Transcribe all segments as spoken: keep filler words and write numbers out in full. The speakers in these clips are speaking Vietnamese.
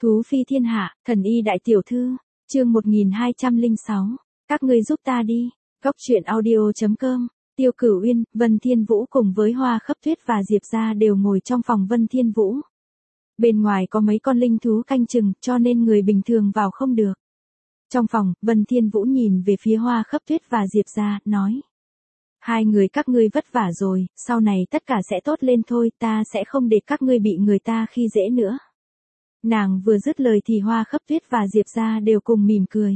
Thú phi thiên hạ, thần y đại tiểu thư, chương một nghìn hai trăm lẻ sáu, các ngươi giúp ta đi, góc truyện audio.com, Tiêu Cửu Uyên, Vân Thiên Vũ cùng với Hoa Khấp Tuyết và Diệp Gia đều ngồi trong phòng Vân Thiên Vũ. Bên ngoài có mấy con linh thú canh chừng, cho nên người bình thường vào không được. Trong phòng, Vân Thiên Vũ nhìn về phía Hoa Khấp Tuyết và Diệp Gia, nói. Hai người các ngươi vất vả rồi, sau này tất cả sẽ tốt lên thôi, ta sẽ không để các ngươi bị người ta khi dễ nữa. Nàng vừa dứt lời thì Hoa Khấp Tuyết và Diệp Gia đều cùng mỉm cười.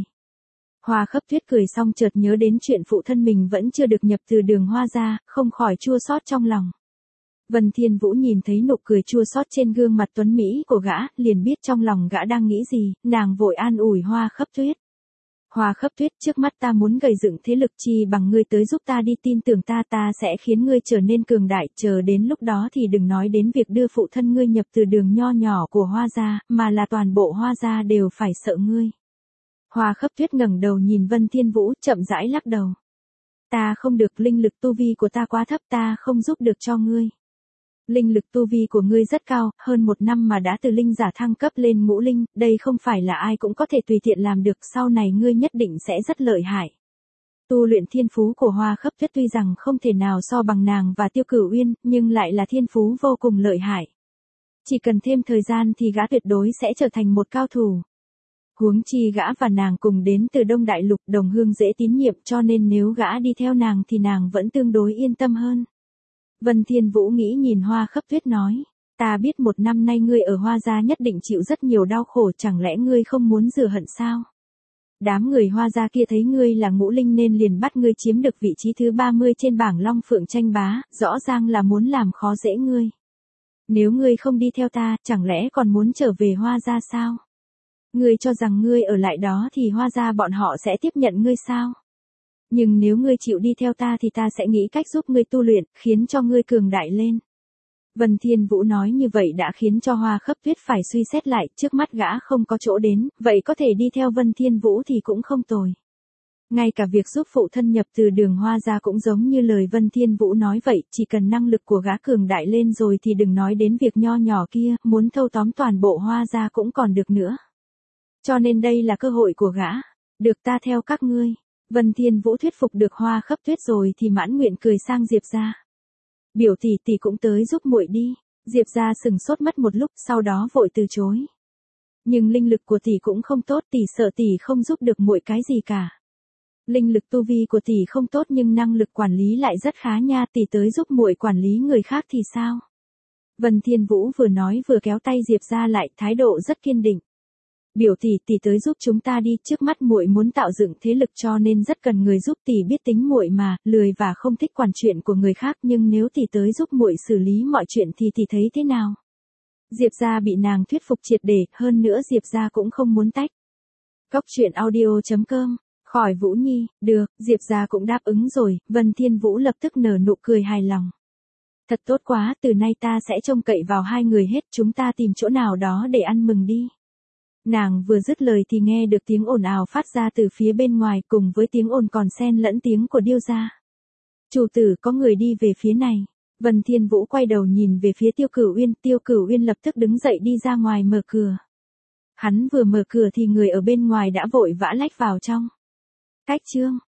Hoa Khấp Tuyết cười xong chợt nhớ đến chuyện phụ thân mình vẫn chưa được nhập từ Đường Hoa gia, không khỏi chua xót trong lòng. Vân Thiên Vũ nhìn thấy nụ cười chua xót trên gương mặt tuấn mỹ của gã, liền biết trong lòng gã đang nghĩ gì, nàng vội an ủi Hoa Khấp Tuyết. Hoa Khấp Tuyết, trước mắt ta muốn gầy dựng thế lực, chi bằng ngươi tới giúp ta đi, tin tưởng ta, ta sẽ khiến ngươi trở nên cường đại, chờ đến lúc đó thì đừng nói đến việc đưa phụ thân ngươi nhập từ đường nho nhỏ của Hoa gia, mà là toàn bộ Hoa gia đều phải sợ ngươi. Hoa Khấp Tuyết ngẩng đầu nhìn Vân Thiên Vũ, chậm rãi lắc đầu. Ta không được, linh lực tu vi của ta quá thấp, ta không giúp được cho ngươi. Linh lực tu vi của ngươi rất cao, hơn một năm mà đã từ linh giả thăng cấp lên ngũ linh, đây không phải là ai cũng có thể tùy tiện làm được, sau này ngươi nhất định sẽ rất lợi hại. Tu luyện thiên phú của Hoa Khấp Tuyết tuy rằng không thể nào so bằng nàng và Tiêu Cửu Uyên, nhưng lại là thiên phú vô cùng lợi hại. Chỉ cần thêm thời gian thì gã tuyệt đối sẽ trở thành một cao thủ. Huống chi gã và nàng cùng đến từ Đông Đại Lục, đồng hương dễ tín nhiệm, cho nên nếu gã đi theo nàng thì nàng vẫn tương đối yên tâm hơn. Vân Thiên Vũ nghĩ nhìn Hoa Khấp Tuyết nói, ta biết một năm nay ngươi ở Hoa gia nhất định chịu rất nhiều đau khổ, chẳng lẽ ngươi không muốn rửa hận sao? Đám người Hoa gia kia thấy ngươi là ngũ linh nên liền bắt ngươi chiếm được vị trí thứ ba mươi trên bảng Long Phượng tranh bá, rõ ràng là muốn làm khó dễ ngươi. Nếu ngươi không đi theo ta, chẳng lẽ còn muốn trở về Hoa gia sao? Ngươi cho rằng ngươi ở lại đó thì Hoa gia bọn họ sẽ tiếp nhận ngươi sao? Nhưng nếu ngươi chịu đi theo ta thì ta sẽ nghĩ cách giúp ngươi tu luyện, khiến cho ngươi cường đại lên. Vân Thiên Vũ nói như vậy đã khiến cho Hoa Khấp Tuyết phải suy xét lại, trước mắt gã không có chỗ đến, vậy có thể đi theo Vân Thiên Vũ thì cũng không tồi. Ngay cả việc giúp phụ thân nhập từ Đường Hoa gia cũng giống như lời Vân Thiên Vũ nói vậy, chỉ cần năng lực của gã cường đại lên rồi thì đừng nói đến việc nho nhỏ kia, muốn thâu tóm toàn bộ Hoa gia cũng còn được nữa. Cho nên đây là cơ hội của gã, được ta theo các ngươi. Vân Thiên Vũ thuyết phục được Hoa Khấp Tuyết rồi thì mãn nguyện cười sang Diệp Gia. Biểu tỷ tỷ cũng tới giúp muội đi. Diệp Gia sừng sốt mất một lúc, sau đó vội từ chối. Nhưng linh lực của tỷ cũng không tốt, tỷ sợ tỷ không giúp được muội cái gì cả. Linh lực tu vi của tỷ không tốt nhưng năng lực quản lý lại rất khá nha, tỷ tới giúp muội quản lý người khác thì sao? Vân Thiên Vũ vừa nói vừa kéo tay Diệp Gia lại, thái độ rất kiên định. Biểu tỷ tỷ tới giúp chúng ta đi, trước mắt muội muốn tạo dựng thế lực cho nên rất cần người giúp, tỷ biết tính muội mà, lười và không thích quản chuyện của người khác, nhưng nếu tỷ tới giúp muội xử lý mọi chuyện thì tỷ thấy thế nào? Diệp Gia bị nàng thuyết phục triệt để, hơn nữa Diệp Gia cũng không muốn tách. Góc truyện audio.com, khỏi Vũ Nhi, được, Diệp Gia cũng đáp ứng rồi, Vân Thiên Vũ lập tức nở nụ cười hài lòng. Thật tốt quá, từ nay ta sẽ trông cậy vào hai người hết, chúng ta tìm chỗ nào đó để ăn mừng đi. Nàng vừa dứt lời thì nghe được tiếng ồn ào phát ra từ phía bên ngoài, cùng với tiếng ồn còn xen lẫn tiếng của điêu gia. Chủ tử, có người đi về phía này. Vân Thiên Vũ quay đầu nhìn về phía Tiêu Cửu Uyên, Tiêu Cửu Uyên lập tức đứng dậy đi ra ngoài mở cửa. Hắn vừa mở cửa thì người ở bên ngoài đã vội vã lách vào trong. Cách chương